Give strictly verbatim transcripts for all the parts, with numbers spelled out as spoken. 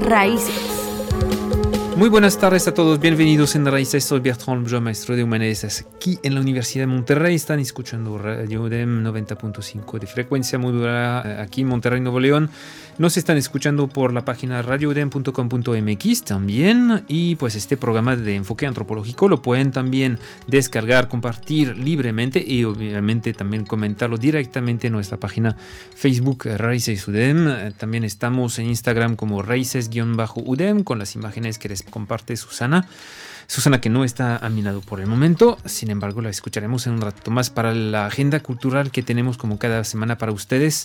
Raíces. Muy buenas tardes a todos, bienvenidos en Raíces. Soy Bertrand Blum, maestro de Humanidades aquí en la Universidad de Monterrey. Están escuchando Radio U D E M noventa punto cinco de frecuencia modulada aquí en Monterrey, Nuevo León. Nos están escuchando por la página radio u d e m punto com punto m x también. Y pues este programa de enfoque antropológico lo pueden también descargar, compartir libremente y obviamente también comentarlo directamente en nuestra página Facebook Raíces U D E M. También estamos en Instagram como Raíces-U D E M con las imágenes que les comparte Susana. Susana, que no está a mi lado por el momento, sin embargo la escucharemos en un rato más para la agenda cultural que tenemos como cada semana para ustedes.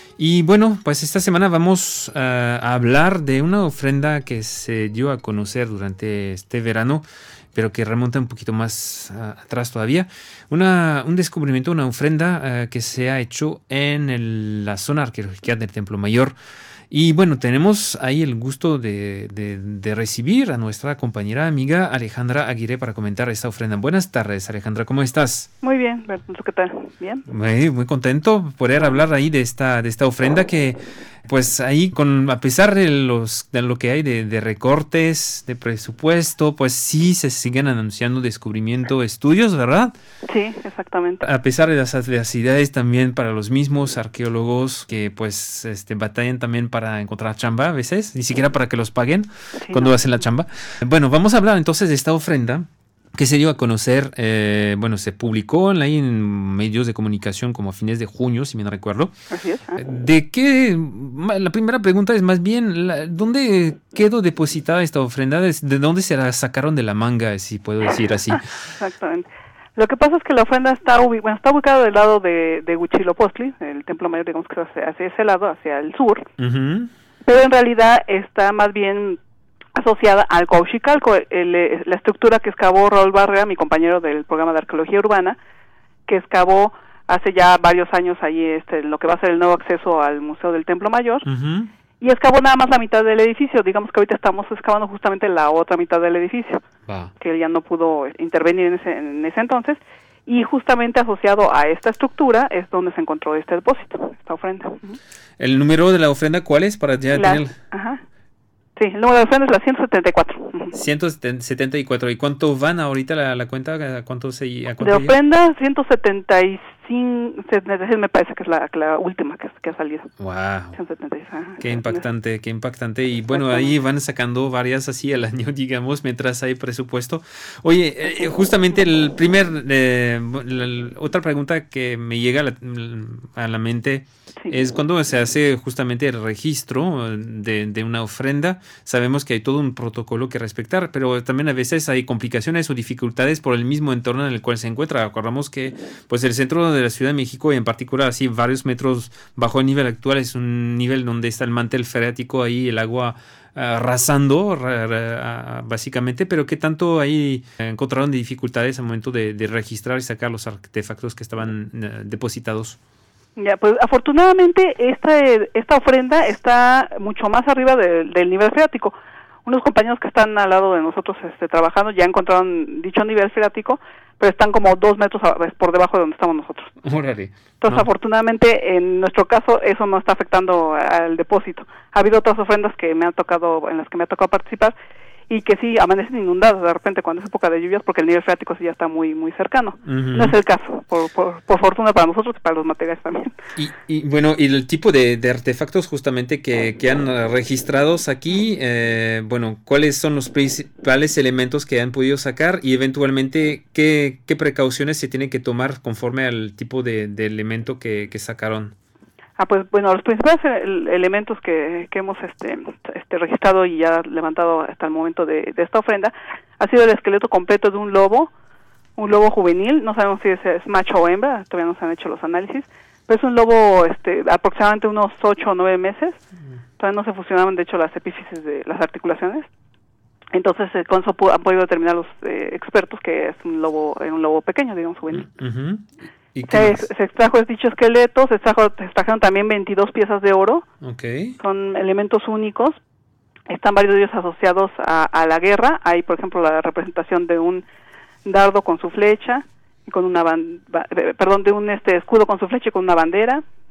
Y bueno, pues esta semana vamos uh, a hablar de una ofrenda que se dio a conocer durante este verano, pero que remonta un poquito más uh, atrás todavía. Una, un descubrimiento, una ofrenda uh, que se ha hecho en el, la zona arqueológica del Templo Mayor. Y bueno, tenemos ahí el gusto de, de, de recibir a nuestra compañera amiga Alejandra Aguirre para comentar esta ofrenda. Buenas tardes, Alejandra, ¿cómo estás? Muy bien, ¿qué tal? ¿Bien? Muy, muy contento de poder hablar ahí de esta, de esta ofrenda que, pues ahí, con a pesar de, los, de lo que hay de, de recortes, de presupuesto, pues sí se siguen anunciando descubrimiento, estudios, ¿verdad? Sí, exactamente. A pesar de las adversidades también para los mismos arqueólogos que pues este, batallan también para encontrar chamba a veces, ni siquiera para que los paguen sí, cuando no. hacen la chamba. Bueno, vamos a hablar entonces de esta ofrenda que se dio a conocer, eh, bueno, se publicó ahí en medios de comunicación como a fines de junio, si bien recuerdo. Así es. ¿eh? ¿De qué? La primera pregunta es más bien, la, ¿dónde quedó depositada esta ofrenda? ¿De dónde se la sacaron de la manga, si puedo decir así? Exactamente. Lo que pasa es que la ofrenda está, ubi- bueno, está ubicada del lado de, de Huitzilopochtli, el Templo Mayor, digamos que hacia, hacia ese lado, hacia el sur, uh-huh. pero en realidad está más bien asociada al Cuauhxicalco, el, el, la estructura que excavó Raúl Barrera, mi compañero del programa de arqueología urbana, que excavó hace ya varios años allí este, lo que va a ser el nuevo acceso al Museo del Templo Mayor, uh-huh. y excavó nada más la mitad del edificio. Digamos que ahorita estamos excavando justamente la otra mitad del edificio, ah. que él ya no pudo intervenir en ese, en ese entonces, y justamente asociado a esta estructura es donde se encontró este depósito, esta ofrenda. Uh-huh. ¿El número de la ofrenda cuál es? Para ya la, tener... Ajá. Sí, el número de ofrenda es la ciento setenta y cuatro. Uh-huh. ciento setenta y cuatro. ¿Y cuánto van ahorita la, la cuenta? ¿A cuánto se a cuánto de ofrenda? Llega? ciento setenta y cinco, me parece que es la, la última que, que ha salido. ¡Wow! ciento setenta y seis, ajá, qué impactante, qué impactante. Y bueno, ahí van sacando varias así al año, digamos, mientras hay presupuesto. Oye, eh, justamente el primer, eh, la, otra pregunta que me llega a la, a la mente sí. es cuando se hace justamente el registro de, de una ofrenda. Sabemos que hay todo un protocolo que respetar, pero también a veces hay complicaciones o dificultades por el mismo entorno en el cual se encuentra. Acordamos que pues el centro de la Ciudad de México, y en particular así varios metros bajo el nivel actual, es un nivel donde está el mantel freático, ahí el agua arrasando ra, ra, básicamente, pero ¿qué tanto ahí encontraron de dificultades al momento de, de registrar y sacar los artefactos que estaban uh, depositados? Ya, pues afortunadamente esta, esta ofrenda está mucho más arriba de, del nivel freático. Unos compañeros que están al lado de nosotros este, trabajando ya encontraron dicho nivel freático, pero están como dos metros por debajo de donde estamos nosotros. Órale. Entonces, no. afortunadamente, en nuestro caso, eso no está afectando al depósito. Ha habido otras ofrendas que me han tocado, en las que me ha tocado participar, y que sí amanecen inundadas de repente cuando es época de lluvias, porque el nivel freático sí ya está muy muy cercano. Uh-huh. No es el caso, por, por, por fortuna para nosotros y para los materiales también. Y, y bueno, y el tipo de, de artefactos justamente que, que han registrados aquí, eh, bueno, ¿cuáles son los principales elementos que han podido sacar y eventualmente qué, qué precauciones se tienen que tomar conforme al tipo de, de elemento que, que sacaron? Ah, pues bueno, los principales elementos que, que hemos este, este registrado y ya levantado hasta el momento de, de esta ofrenda ha sido el esqueleto completo de un lobo, un lobo juvenil. No sabemos si es, es macho o hembra, todavía no se han hecho los análisis, pero es un lobo este, aproximadamente unos ocho o nueve meses. Todavía no se fusionaban, de hecho, las epífisis de las articulaciones. Entonces, eh, con eso han podido determinar los eh, expertos que es un lobo, eh, un lobo pequeño, digamos, juvenil. Uh-huh. Se, se extrajo dicho esqueleto, se, extrajo, se extrajeron también veintidós piezas de oro, okay. Son elementos únicos, están varios de ellos asociados a, a la guerra. Hay, por ejemplo, la representación de un dardo con su flecha, y con una ban- ba- perdón, de un este escudo con su flecha y con una bandera.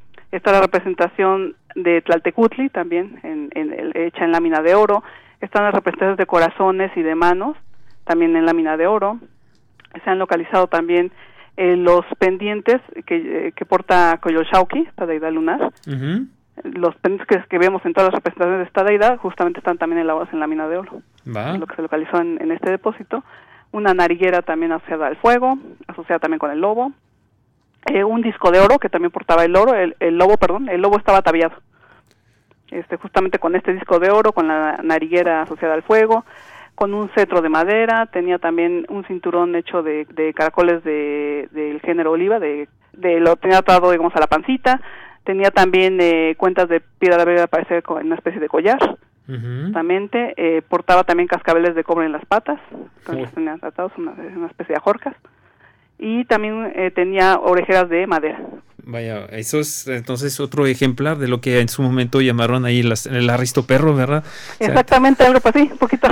Está la representación de Tlaltecutli, también en, en, en, hecha en lámina de oro. Están las representaciones de corazones y de manos, también en lámina de oro. Se han localizado también eh, los pendientes que, eh, que porta Coyolxauhqui, esta deidad lunar. Uh-huh. Los pendientes que, que vemos en todas las representaciones de esta deidad justamente están también elaborados en lámina de oro. ¿Va? Es lo que se localizó en, en este depósito. Una nariguera también asociada al fuego, asociada también con el lobo. Eh, un disco de oro que también portaba el oro, el, el lobo, perdón, el lobo estaba ataviado. Este, justamente con este disco de oro, con la nariguera asociada al fuego, con un cetro de madera, tenía también un cinturón hecho de, de caracoles de, del género oliva, de, de lo tenía atado, digamos, a la pancita. Tenía también eh, cuentas de piedra verde, parece en una especie de collar. Uh-huh. Justamente, eh, portaba también cascabeles de cobre en las patas, uh-huh. tenía atados una, una especie de ajorcas, y también eh, tenía orejeras de madera. Vaya, eso es entonces otro ejemplar de lo que en su momento llamaron ahí las, el aristoperro, ¿verdad? Exactamente, o sea, algo así, un poquito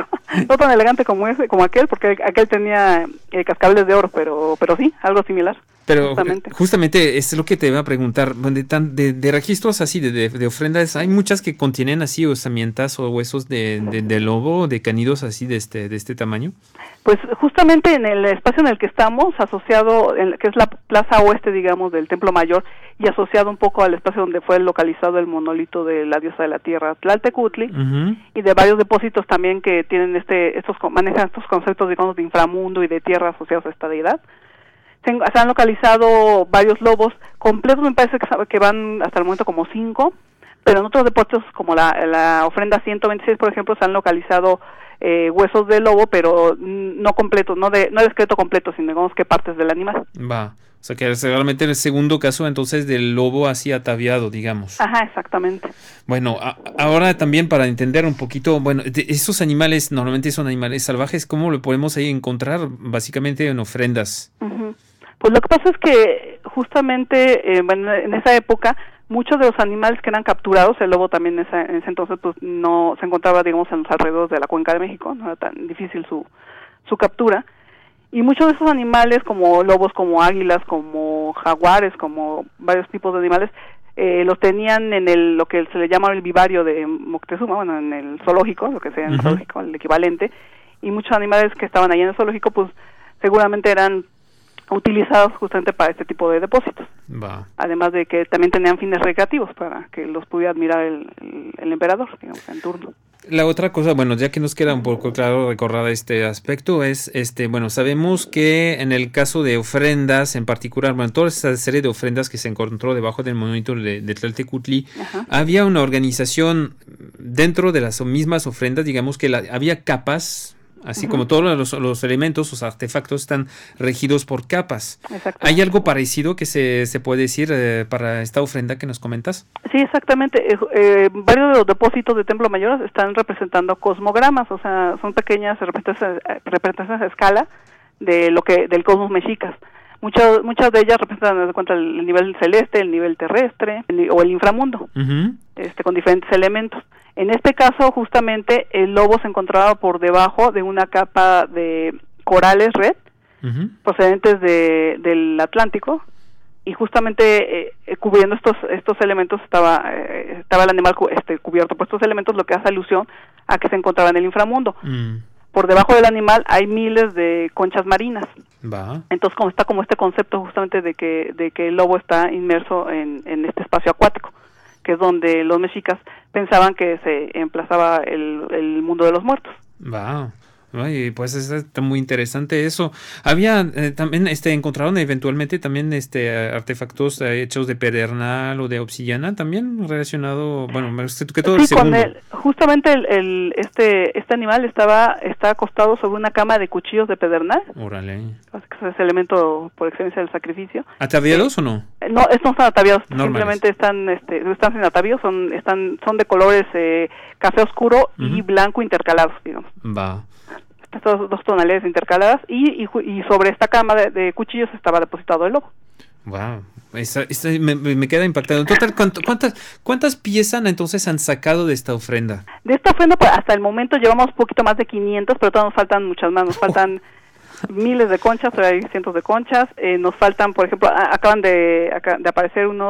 no tan elegante como ese, como aquel, porque aquel tenía eh, cascabeles de oro, pero pero sí, algo similar. Pero justamente, justamente es lo que te iba a preguntar, de, tan, de, de registros así, de, de, de ofrendas, hay muchas que contienen así osamentas o huesos de, de, de lobo, de canidos así de este de este tamaño. Pues justamente en el espacio en el que estamos, asociado, en, que es la plaza oeste, digamos, del Templo Mayor, y asociado un poco al espacio donde fue localizado el monolito de la diosa de la tierra, Tlaltecutli, uh-huh. y de varios depósitos también que tienen este, estos manejan estos conceptos, digamos, de inframundo y de tierra asociados a esta deidad. Se, se han localizado varios lobos completos, me parece que, que van hasta el momento como cinco, pero en otros depósitos como la, la ofrenda ciento veintiséis, por ejemplo, se han localizado eh, huesos de lobo, pero no completos, no de no de esqueleto completo, sino digamos que partes del animal. Va, o sea que es realmente el segundo caso entonces del lobo así ataviado, digamos. Ajá, exactamente. Bueno, a, ahora también para entender un poquito, bueno, de esos animales normalmente son animales salvajes, ¿cómo lo podemos ahí encontrar? Básicamente en ofrendas. Uh-huh. Pues lo que pasa es que justamente eh, bueno, en esa época muchos de los animales que eran capturados, el lobo también en ese, en ese entonces pues no se encontraba, digamos, en los alrededores de la Cuenca de México, no era tan difícil su su captura, y muchos de esos animales como lobos, como águilas, como jaguares, como varios tipos de animales, eh, los tenían en el lo que se le llama el vivario de Moctezuma, bueno, en el zoológico, lo que sea en el uh-huh. zoológico, el equivalente, y muchos animales que estaban ahí en el zoológico pues seguramente eran utilizados justamente para este tipo de depósitos. Va. Además de que también tenían fines recreativos para que los pudiera admirar el, el, el emperador, digamos, en turno. La otra cosa, bueno, ya que nos queda un poco claro recordar este aspecto, es, este, bueno, sabemos que en el caso de ofrendas en particular, bueno, toda esa serie de ofrendas que se encontró debajo del monolito de, de Tlaltecutli, ajá. había una organización dentro de las mismas ofrendas, digamos que la, había capas. Así uh-huh. como todos los, los elementos, los artefactos están regidos por capas. ¿Hay algo parecido que se, se puede decir eh, para esta ofrenda que nos comentas? Sí, exactamente. Eh, eh, varios de los depósitos de Templo Mayor están representando cosmogramas, o sea, son pequeñas representaciones, representaciones a escala de lo que del cosmos mexicas. Muchas muchas de ellas representan de cuenta el nivel celeste, el nivel terrestre el, o el inframundo, uh-huh. este con diferentes elementos. En este caso, justamente, el lobo se encontraba por debajo de una capa de corales red, uh-huh. procedentes de, del Atlántico, y justamente eh, cubriendo estos estos elementos estaba eh, estaba el animal cu- este, cubierto por estos elementos, lo que hace alusión a que se encontraba en el inframundo. Mm. Por debajo del animal hay miles de conchas marinas. Va. Entonces, como está como este concepto justamente de que de que el lobo está inmerso en, en este espacio acuático, que es donde los mexicas pensaban que se emplazaba el, el mundo de los muertos. Wow. Ay, pues es muy interesante eso. Había eh, también este encontraron eventualmente también este artefactos eh, hechos de pedernal o de obsidiana también relacionado, bueno, que todo sí, el segundo. Con el, justamente el, el este este animal estaba está acostado sobre una cama de cuchillos de pedernal. Órale. Es el elemento por excelencia del sacrificio. ¿Ataviados eh, o no? No, estos no están ataviados, normales. Simplemente están este están sin atavíos, son están son de colores eh, café oscuro uh-huh. y blanco intercalados, digamos. Va. Estas dos tonalidades intercaladas y, y, y sobre esta cama de, de cuchillos estaba depositado el lobo. Wow, esta, esta me, me queda impactado. En total, ¿cuántas, ¿cuántas piezas entonces han sacado de esta ofrenda? De esta ofrenda pues, hasta el momento llevamos un poquito más de quinientos, pero todavía nos faltan muchas más, nos oh. faltan miles de conchas, todavía hay cientos de conchas, eh, nos faltan, por ejemplo, a, acaban de, acá, de aparecer unos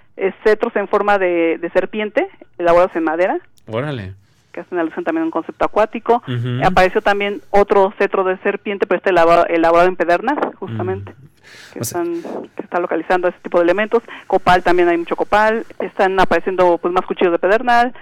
eh, cetros en forma de, de serpiente, elaborados en madera. Órale. Que hacen alusión también a un concepto acuático. Uh-huh. Apareció también otro cetro de serpiente, pero este elaborado, elaborado en pedernal, justamente. Uh-huh. Que, están, que está localizando ese tipo de elementos. Copal, también hay mucho copal. Están apareciendo pues más cuchillos de pedernal,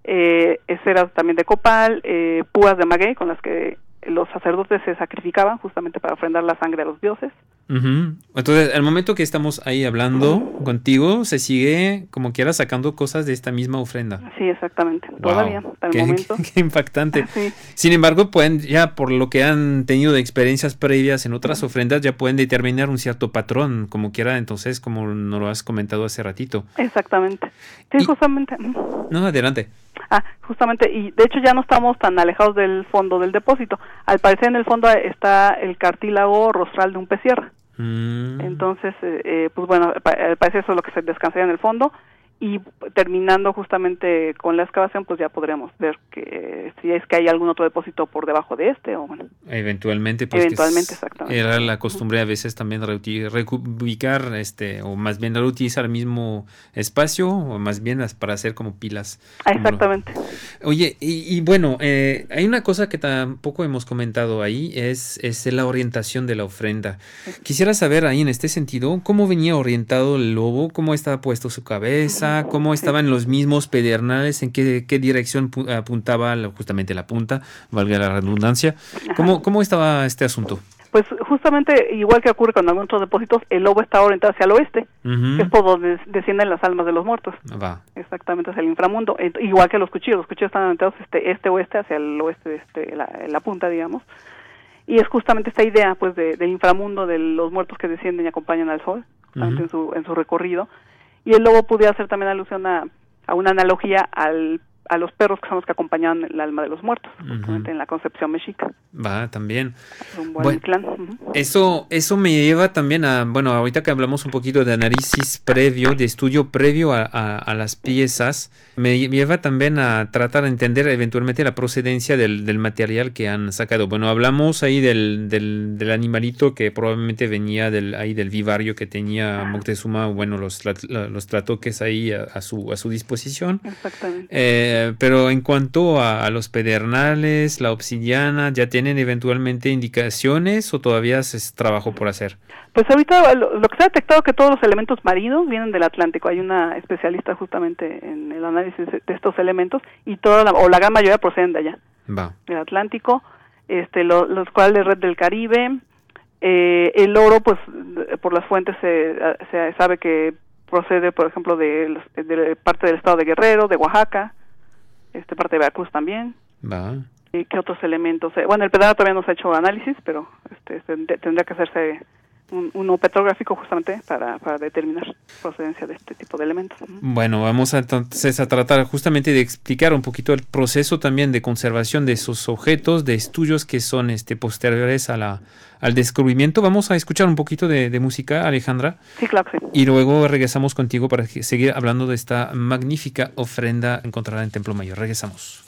eh, esferas también de copal, eh, púas de maguey con las que los sacerdotes se sacrificaban justamente para ofrendar la sangre a los dioses. Uh-huh. Entonces, al momento que estamos ahí hablando uh-huh. contigo, se sigue como quiera sacando cosas de esta misma ofrenda. Sí, exactamente. Wow. Todavía, hasta el qué, momento. Qué, qué impactante. Sí. Sin embargo, pueden ya por lo que han tenido de experiencias previas en otras uh-huh. ofrendas, ya pueden determinar un cierto patrón, como quiera, entonces, como nos lo has comentado hace ratito. Exactamente. Sí, y, justamente. No, adelante. Ah, justamente, y de hecho ya no estamos tan alejados del fondo del depósito. Al parecer en el fondo está el cartílago rostral de un pez sierra. Mm. Entonces, eh, pues bueno, al parecer eso es lo que se descansaría en el fondo, y terminando justamente con la excavación, pues ya podríamos ver que si es que hay algún otro depósito por debajo de este, o bueno. Eventualmente, pues Eventualmente, que es, exactamente. Era la costumbre a veces también reubicar, este, o más bien reutilizar el mismo espacio, o más bien para hacer como pilas. Ah, exactamente. Como lo... Oye, y, y bueno, eh, hay una cosa que tampoco hemos comentado ahí, es, es la orientación de la ofrenda. Sí. Quisiera saber ahí en este sentido, ¿cómo venía orientado el lobo? ¿Cómo estaba puesto su cabeza? ¿Cómo estaban sí. los mismos pedernales? ¿En qué, qué dirección apuntaba justamente la punta? Valga la redundancia. ¿Cómo, ¿Cómo estaba este asunto? Pues justamente igual que ocurre con algunos otros depósitos, el lobo está orientado hacia el oeste, uh-huh. que es por donde descienden las almas de los muertos. Va. Exactamente, hacia el inframundo. Igual que los cuchillos, los cuchillos están orientados este, este-oeste, hacia el oeste, este, la, la punta, digamos. Y es justamente esta idea, pues, de, del inframundo, de los muertos que descienden y acompañan al sol, uh-huh. en su, en su recorrido. Y el lobo pudiera hacer también alusión a, a una analogía al, a los perros que son los que acompañan el alma de los muertos, justamente uh-huh. en la concepción mexica. Va, también. Un buen bueno, clan. Uh-huh. Eso, eso me lleva también a, bueno, ahorita que hablamos un poquito de análisis previo, de estudio previo a, a, a las piezas, me lleva también a tratar de entender eventualmente la procedencia del, del material que han sacado. Bueno, hablamos ahí del, del, del animalito que probablemente venía del, ahí del vivario que tenía Moctezuma, bueno, los, los tratoques ahí a, a, su, a su disposición. Exactamente. Eh, pero en cuanto a, a los pedernales, la obsidiana, ¿ya tienen eventualmente indicaciones o todavía es trabajo por hacer? Pues ahorita lo, lo que se ha detectado es que todos los elementos marinos vienen del Atlántico. Hay una especialista justamente en el análisis de estos elementos y toda la, o la gran mayoría proceden de allá. Va. Del Atlántico, este, lo, los corales red del Caribe, eh, el oro, pues por las fuentes se, se sabe que procede, por ejemplo, de, de parte del estado de Guerrero, de Oaxaca, este parte de Veracruz también. Va. ¿Y qué otros elementos? Bueno, el pedernal todavía no se ha hecho análisis, pero este, tendría que hacerse un, uno petrográfico justamente para, para determinar procedencia de este tipo de elementos. Bueno, vamos a, entonces a tratar justamente de explicar un poquito el proceso también de conservación de esos objetos, de estudios que son este posteriores a la, al descubrimiento. Vamos a escuchar un poquito de, de música, Alejandra. Sí, claro que sí. Y luego regresamos contigo para seguir hablando de esta magnífica ofrenda encontrada en Templo Mayor. Regresamos.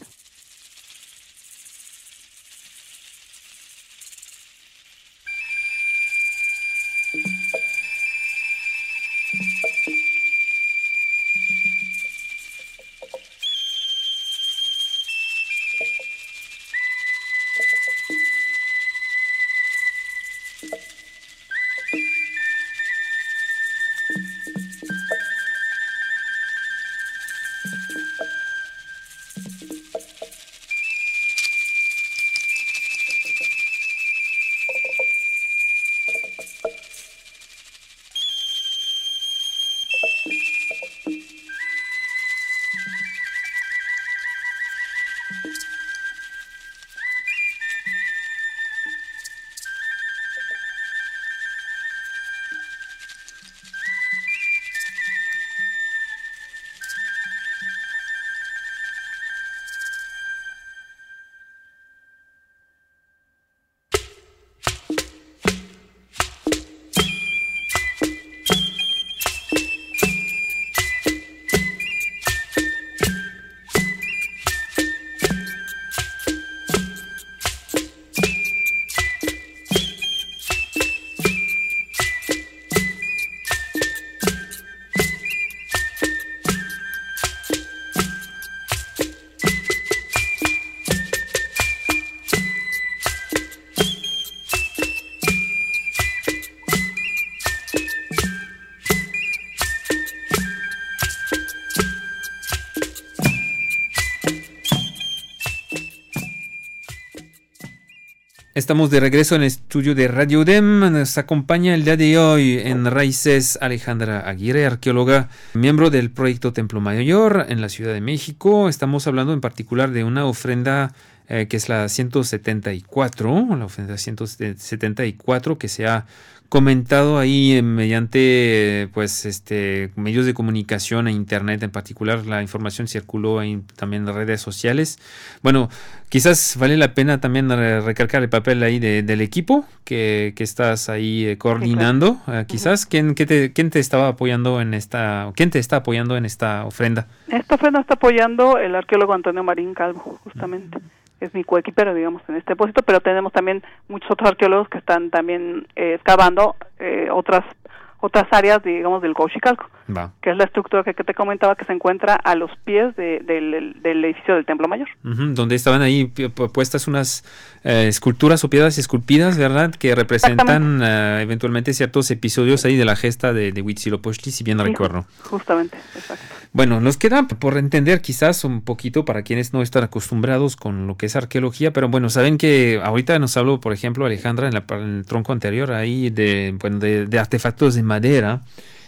Estamos de regreso en el estudio de Radio U D E M. Nos acompaña el día de hoy en Raíces Alejandra Aguirre, arqueóloga, miembro del proyecto Templo Mayor en la Ciudad de México. Estamos hablando en particular de una ofrenda eh, que es la ciento setenta y cuatro, la ofrenda ciento setenta y cuatro que se ha comentado ahí eh, mediante eh, pues este medios de comunicación e internet en particular. La información circuló ahí también en redes sociales. Bueno, quizás vale la pena también recalcar el papel ahí de, del equipo que, que estás ahí eh, coordinando. Sí, claro. uh, quizás uh-huh. ¿quién, te, quién te estaba apoyando en esta quién te está apoyando en esta ofrenda? Esta ofrenda está apoyando el arqueólogo Antonio Marín Calvo, justamente. Uh-huh. Es mi coequipero, digamos, en este depósito, pero tenemos también muchos otros arqueólogos que están también eh, excavando eh, otras otras áreas, digamos, del Cuauhxicalco, Va. que es la estructura que, que te comentaba que se encuentra a los pies de, del, del edificio del Templo Mayor. Uh-huh, donde estaban ahí puestas unas eh, esculturas o piedras esculpidas, ¿verdad?, que representan uh, eventualmente ciertos episodios ahí de la gesta de, de Huitzilopochtli, si bien sí, recuerdo. Justamente, exacto. Bueno, nos queda por entender quizás un poquito para quienes no están acostumbrados con lo que es arqueología, pero bueno, saben que ahorita nos habló, por ejemplo, Alejandra, en, la, en el tronco anterior, ahí de, bueno, de, de artefactos de madera.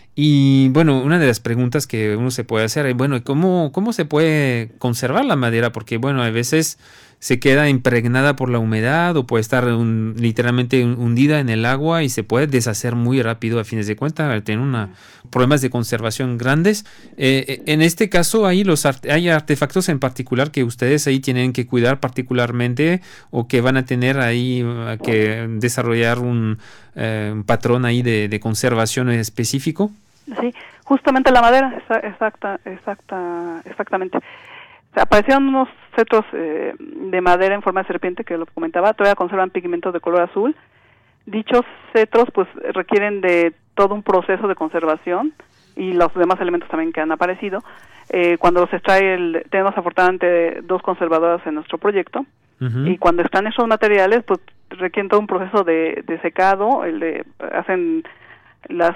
Y bueno, una de las preguntas que uno se puede hacer es, bueno, ¿cómo, cómo se puede conservar la madera? Porque bueno, a veces se queda impregnada por la humedad o puede estar un, literalmente hundida en el agua y se puede deshacer muy rápido a fines de cuentas, tener una, problemas de conservación grandes. Eh, en este caso, ahí los art- hay artefactos en particular que ustedes ahí tienen que cuidar particularmente o que van a tener ahí uh, que desarrollar un, uh, un patrón ahí de, de conservación específico. Sí, justamente la madera, exacta, exacta, exactamente. O sea, aparecieron unos cetros eh, de madera en forma de serpiente, que lo comentaba, todavía conservan pigmentos de color azul. Dichos cetros pues requieren de todo un proceso de conservación y los demás elementos también que han aparecido. Eh, cuando los extrae, el, tenemos afortunadamente dos conservadoras en nuestro proyecto, uh-huh. y cuando están esos materiales pues requieren todo un proceso de, de secado, el de hacen las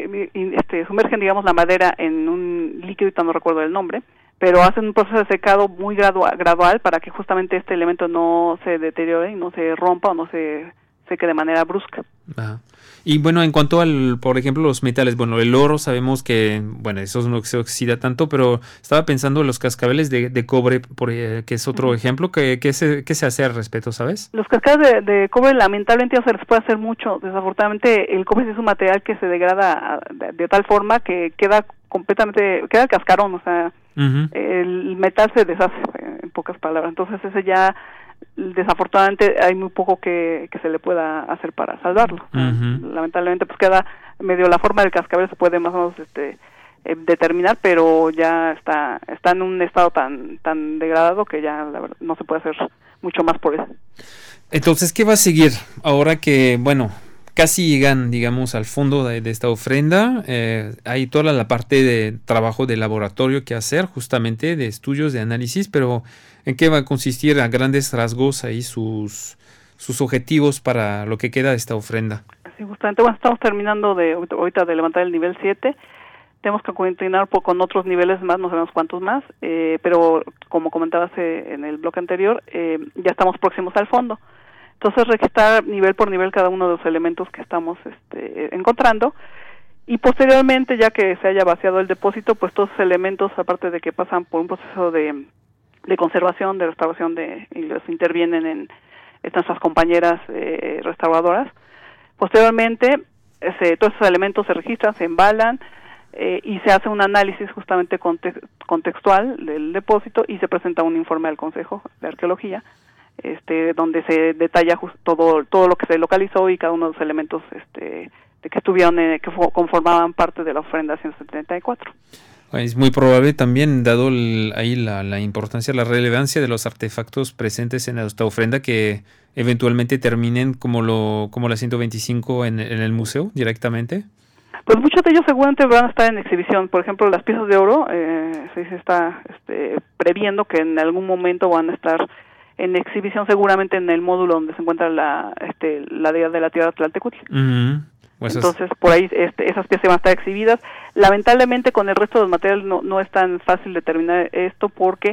este, sumergen digamos la madera en un líquido, no recuerdo el nombre, pero hacen un proceso de secado muy gradual, gradual para que justamente este elemento no se deteriore y no se rompa o no se seque de manera brusca. Ajá. Y bueno, en cuanto al, por ejemplo, los metales, bueno, el oro sabemos que, bueno, eso no se oxida tanto, pero estaba pensando en los cascabeles de, de cobre, por, eh, que es otro uh-huh. ejemplo, que, que, se, que se hace al respecto, ¿sabes? Los cascabeles de, de cobre lamentablemente no se les puede hacer mucho. Desafortunadamente el cobre es un material que se degrada de, de tal forma que queda completamente, queda el cascarón, o sea, uh-huh. el metal se deshace, en pocas palabras. Entonces ese ya desafortunadamente hay muy poco que, que se le pueda hacer para salvarlo. Uh-huh. Lamentablemente pues queda medio la forma del cascabel, se puede más o menos este eh, determinar, pero ya está está en un estado tan tan degradado que ya la verdad no se puede hacer mucho más por eso. Entonces, ¿qué va a seguir ahora que, bueno, casi llegan, digamos, al fondo de, de esta ofrenda? Eh, hay toda la parte de trabajo de laboratorio que hacer, justamente de estudios, de análisis, pero ¿en qué va a consistir a grandes rasgos ahí sus, sus objetivos para lo que queda de esta ofrenda? Sí, justamente, bueno, estamos terminando de ahorita de levantar el nivel siete, tenemos que continuar por, con otros niveles más, no sabemos cuántos más, eh, pero como comentabas eh, en el bloque anterior, eh, ya estamos próximos al fondo. Entonces registrar nivel por nivel cada uno de los elementos que estamos este, encontrando, y posteriormente, ya que se haya vaciado el depósito, pues todos los elementos, aparte de que pasan por un proceso de, de conservación, de restauración, de, y los intervienen en, en nuestras compañeras eh, restauradoras, posteriormente ese, todos esos elementos se registran, se embalan, eh, y se hace un análisis justamente conte- contextual del depósito y se presenta un informe al Consejo de Arqueología, este donde se detalla just, todo todo lo que se localizó y cada uno de los elementos este de que estuvieron eh, que fo- conformaban parte de la ofrenda ciento setenta y cuatro. Es muy probable también, dado el, ahí la, la importancia, la relevancia de los artefactos presentes en esta ofrenda, que eventualmente terminen como lo como la ciento veinticinco en, en el museo directamente. Pues muchos de ellos seguramente van a estar en exhibición. Por ejemplo, las piezas de oro, eh, se, se está este, previendo que en algún momento van a estar en exhibición, seguramente en el módulo donde se encuentra la este la deidad de la tierra Tlaltecutli. Uh-huh. Pues entonces es... por ahí este, esas piezas van a estar exhibidas. Lamentablemente con el resto de los materiales no, no es tan fácil determinar esto, porque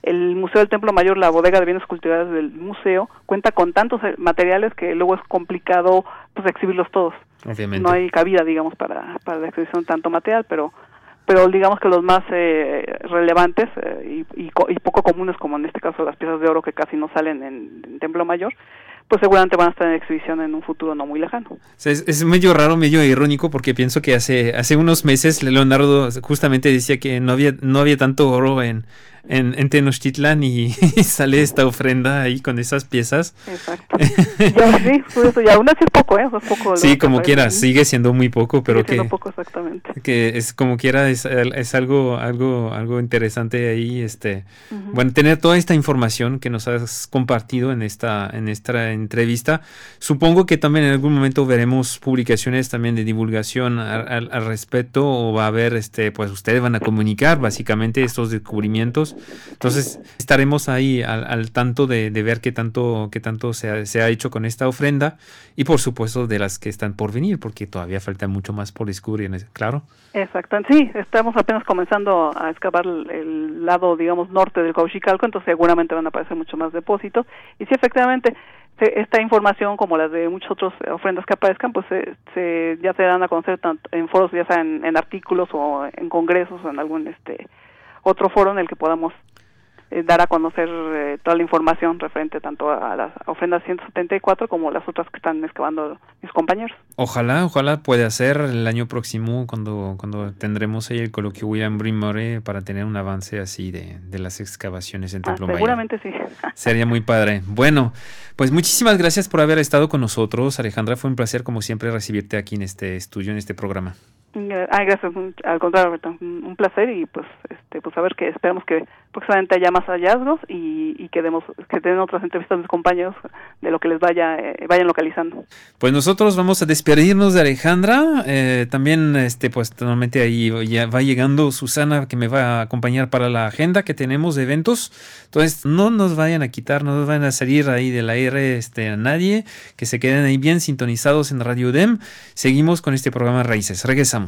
el Museo del Templo Mayor, la bodega de bienes culturales del museo, cuenta con tantos materiales que luego es complicado pues exhibirlos todos. Obviamente. No hay cabida, digamos, para, para la exhibición de tanto material, pero pero digamos que los más eh, relevantes eh, y, y, y poco comunes, como en este caso las piezas de oro que casi no salen en, en Templo Mayor, pues seguramente van a estar en exhibición en un futuro no muy lejano. O sea, es, es medio raro, medio irónico, porque pienso que hace hace unos meses Leonardo justamente decía que no había no había tanto oro en en, en Tenochtitlan y, y sale esta ofrenda ahí con esas piezas. Exacto. Ya, sí, pues, y aún así es poco, ¿eh? Es poco. Sí, como quiera, sigue siendo muy poco, pero sigue siendo que poco, exactamente. Que es como quiera es, es algo algo algo interesante ahí, este, uh-huh. Bueno, tener toda esta información que nos has compartido en esta en esta entrevista. Supongo que también en algún momento veremos publicaciones también de divulgación al, al, al respecto, o va a haber, este, pues ustedes van a comunicar básicamente estos descubrimientos. Entonces estaremos ahí al, al tanto de, de ver qué tanto, qué tanto se ha, se ha hecho con esta ofrenda y por supuesto de las que están por venir, porque todavía falta mucho más por descubrir, claro. Exacto, sí, estamos apenas comenzando a excavar el, el lado, digamos, norte del Cauchicalco, entonces seguramente van a aparecer mucho más depósitos y sí, efectivamente, esta información, como las de muchas otras ofrendas que aparezcan, pues se, se ya se dan a conocer tanto en foros, ya sea en, en artículos o en congresos o en algún este otro foro en el que podamos eh, dar a conocer eh, toda la información referente tanto a las ofrendas ciento setenta y cuatro como las otras que están excavando mis compañeros. Ojalá, ojalá pueda ser el año próximo cuando cuando tendremos ahí el coloquio William Brimore para tener un avance así de, de las excavaciones en Templo Mayor. Ah, seguramente sí. Sería muy padre. Bueno, pues muchísimas gracias por haber estado con nosotros, Alejandra. Fue un placer, como siempre, recibirte aquí en este estudio, en este programa. Ay, gracias, al contrario, Roberto, un placer y pues este pues a ver que esperamos que próximamente haya más hallazgos y, y que demos que den otras entrevistas a mis compañeros de lo que les vaya eh, vayan localizando. Pues nosotros vamos a despedirnos de Alejandra, eh, también este pues normalmente ahí ya va llegando Susana, que me va a acompañar para la agenda que tenemos de eventos. Entonces no nos vayan a quitar, no nos vayan a salir ahí del aire este a nadie, que se queden ahí bien sintonizados en Radio U D E M. Seguimos con este programa Raíces. Regresamos.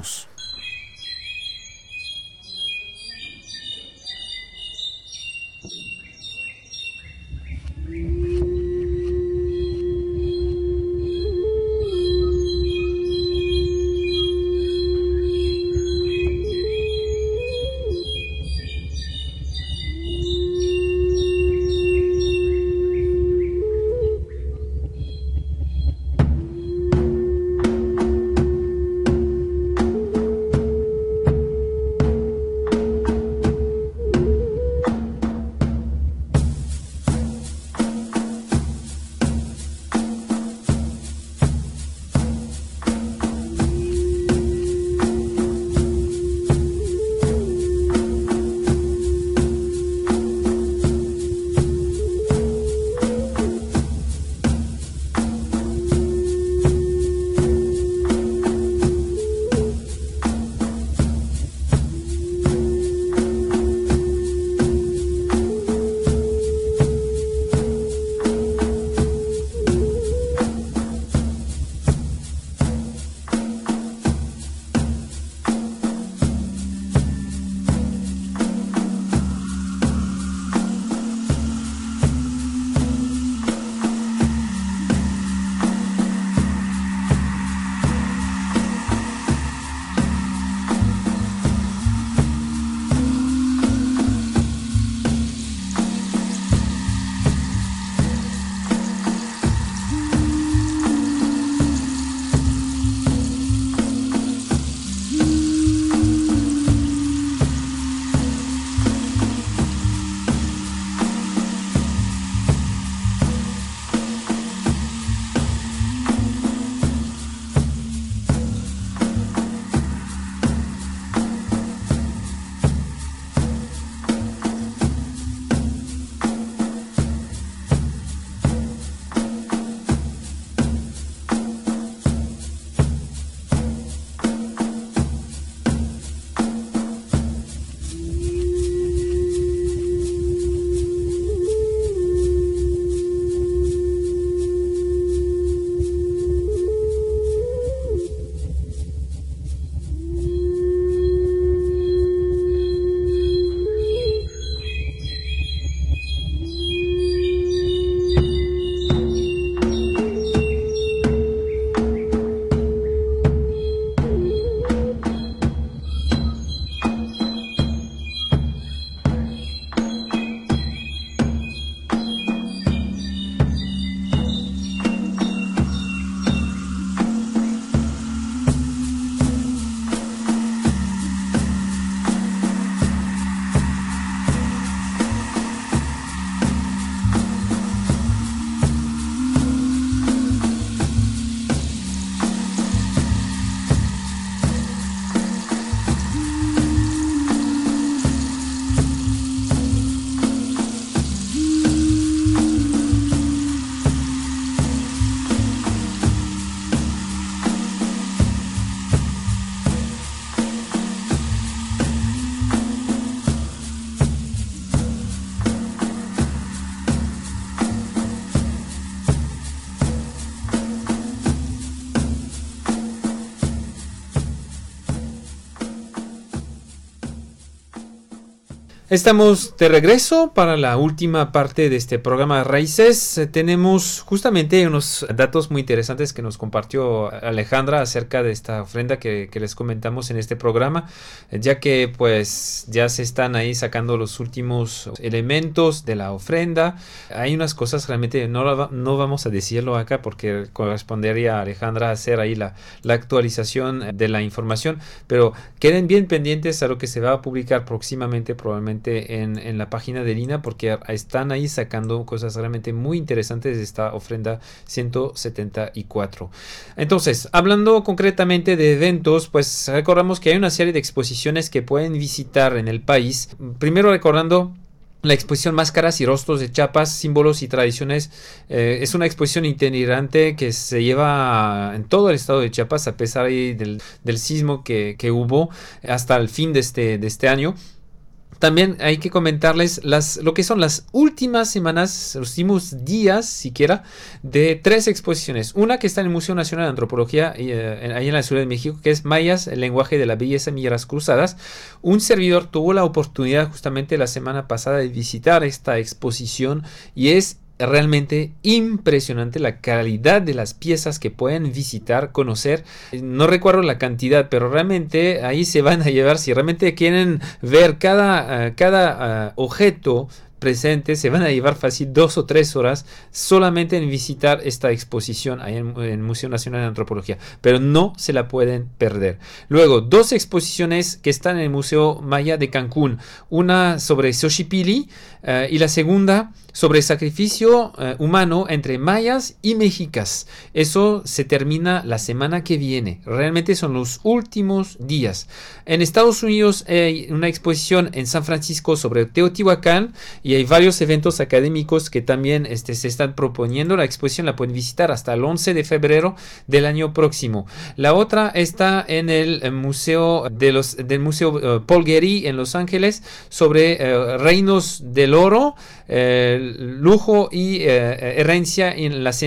Estamos de regreso para la última parte de este programa Raíces. Eh, tenemos justamente unos datos muy interesantes que nos compartió Alejandra acerca de esta ofrenda que, que les comentamos en este programa, eh, ya que pues ya se están ahí sacando los últimos elementos de la ofrenda. Hay unas cosas realmente no, la, no vamos a decirlo acá porque correspondería a Alejandra hacer ahí la, la actualización de la información, pero queden bien pendientes a lo que se va a publicar próximamente, probablemente en, en la página de Lina, porque están ahí sacando cosas realmente muy interesantes de esta ofrenda ciento setenta y cuatro. Entonces, hablando concretamente de eventos, pues recordamos que hay una serie de exposiciones que pueden visitar en el país. Primero recordando la exposición Máscaras y Rostros de Chiapas, Símbolos y Tradiciones. Eh, es una exposición itinerante que se lleva en todo el estado de Chiapas, a pesar del, del sismo que, que hubo hasta el fin de este, de este año. También hay que comentarles las, lo que son las últimas semanas, los últimos días siquiera, de tres exposiciones. Una que está en el Museo Nacional de Antropología, eh, ahí en la Ciudad de México, que es Mayas, el lenguaje de la belleza, miradas cruzadas. Un servidor tuvo la oportunidad justamente la semana pasada de visitar esta exposición y es realmente impresionante la calidad de las piezas que pueden visitar, conocer. No recuerdo la cantidad, pero realmente ahí se van a llevar, si realmente quieren ver cada, uh, cada uh, objeto presente, se van a llevar fácil dos o tres horas solamente en visitar esta exposición ahí en el Museo Nacional de Antropología, pero no se la pueden perder. Luego, dos exposiciones que están en el Museo Maya de Cancún, una sobre Xochipilli uh, y la segunda sobre sacrificio uh, humano entre mayas y mexicas. Eso se termina la semana que viene. Realmente son los últimos días. En Estados Unidos hay una exposición en San Francisco sobre Teotihuacán y hay varios eventos académicos que también este, se están proponiendo. La exposición la pueden visitar hasta el once de febrero del año próximo. La otra está en el museo de los, del Museo uh, Paul Getty en Los Ángeles sobre uh, reinos del oro, eh, lujo y eh, herencia en las,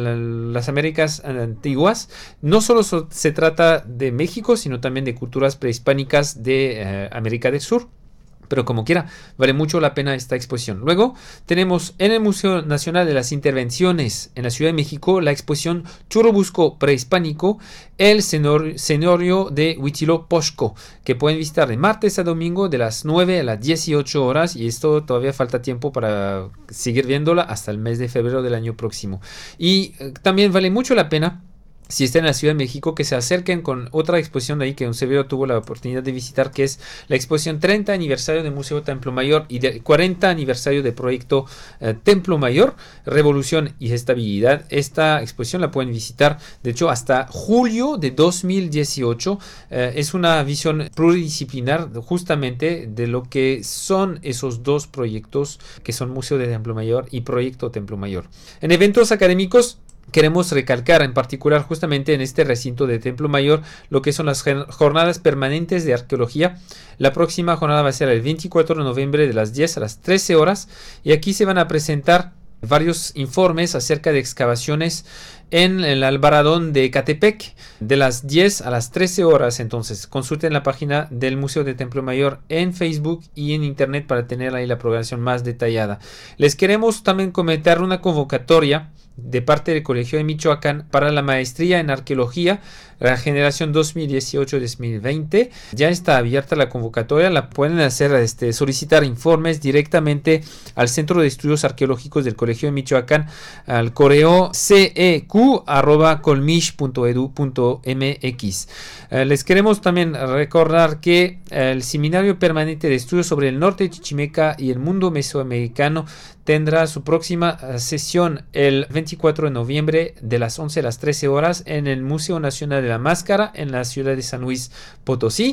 en las Américas antiguas. No solo so, se trata de México, sino también de culturas prehispánicas de eh, América del Sur. Pero como quiera, vale mucho la pena esta exposición. Luego tenemos en el Museo Nacional de las Intervenciones en la Ciudad de México la exposición Churubusco Prehispánico, el Senorio de Huitzilopochtli, que pueden visitar de martes a domingo de las nueve a las dieciocho horas, y esto todavía falta tiempo para seguir viéndola hasta el mes de febrero del año próximo. Y eh, también vale mucho la pena, si están en la Ciudad de México, que se acerquen con otra exposición de ahí que un servidor tuvo la oportunidad de visitar, que es la exposición treinta aniversario del Museo Templo Mayor y de cuarenta aniversario del proyecto eh, Templo Mayor, Revolución y Estabilidad. Esta exposición la pueden visitar, de hecho, hasta julio de dos mil dieciocho. Eh, es una visión pluridisciplinar justamente de lo que son esos dos proyectos, que son Museo de Templo Mayor y Proyecto Templo Mayor. En eventos académicos, queremos recalcar en particular justamente en este recinto de Templo Mayor lo que son las jornadas permanentes de arqueología. La próxima jornada va a ser el veinticuatro de noviembre de las diez a las trece horas, y aquí se van a presentar varios informes acerca de excavaciones en el Albaradón de Ecatepec de las diez a las trece horas. Entonces consulten la página del Museo de Templo Mayor en Facebook y en internet para tener ahí la programación más detallada. Les queremos también comentar una convocatoria de parte del Colegio de Michoacán para la maestría en arqueología, la generación dos mil dieciocho a dos mil veinte. Ya está abierta la convocatoria, la pueden hacer, este, solicitar informes directamente al Centro de Estudios Arqueológicos del Colegio de Michoacán, al correo c e q arroba colmich punto edu punto m x. Eh, les queremos también recordar que el Seminario Permanente de Estudios sobre el Norte de Chichimeca y el Mundo Mesoamericano tendrá su próxima sesión el veinticuatro de noviembre de las once a las trece horas en el Museo Nacional de la Máscara en la ciudad de San Luis Potosí.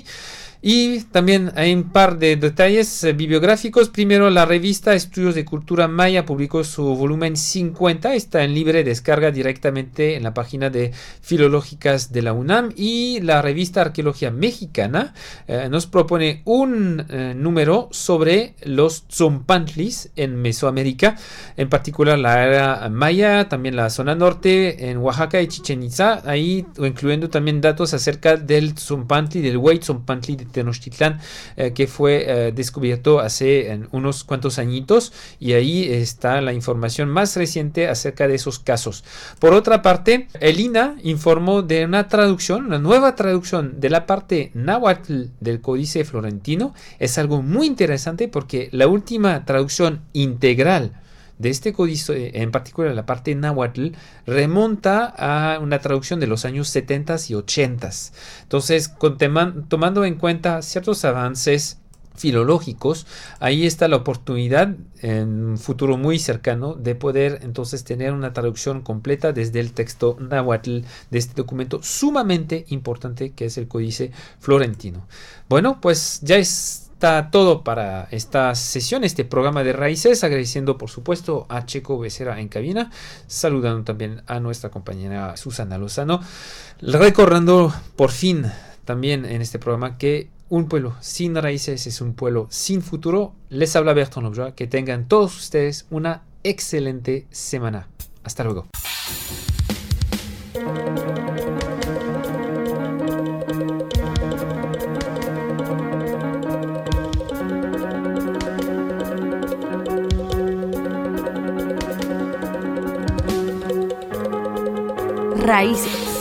Y también hay un par de detalles eh, bibliográficos. Primero, la revista Estudios de Cultura Maya publicó su volumen cincuenta. Está en libre descarga directamente directamente en la página de Filológicas de la UNAM, y la revista Arqueología Mexicana eh, nos propone un eh, número sobre los tzompantlis en Mesoamérica, en particular la era maya, también la zona norte, en Oaxaca y Chichén Itzá, ahí incluyendo también datos acerca del tzompantli, del Huey Tzompantli de Tenochtitlán, eh, que fue eh, descubierto hace eh, unos cuantos añitos, y ahí está la información más reciente acerca de esos casos. Por otra parte, el I N A informó de una traducción, una nueva traducción de la parte náhuatl del Códice Florentino. Es algo muy interesante porque la última traducción integral de este códice, en particular la parte náhuatl, remonta a una traducción de los años setenta y ochenta. Entonces, con tema, tomando en cuenta ciertos avances filológicos, ahí está la oportunidad en un futuro muy cercano de poder entonces tener una traducción completa desde el texto náhuatl de este documento sumamente importante que es el Códice Florentino. Bueno, pues ya es Está todo para esta sesión, este programa de Raíces, agradeciendo por supuesto a Checo Becerra en cabina, saludando también a nuestra compañera Susana Lozano, recordando por fin también en este programa que un pueblo sin raíces es un pueblo sin futuro. Les habla Bertrand Lobjoy, que tengan todos ustedes una excelente semana. Hasta luego. Raíces.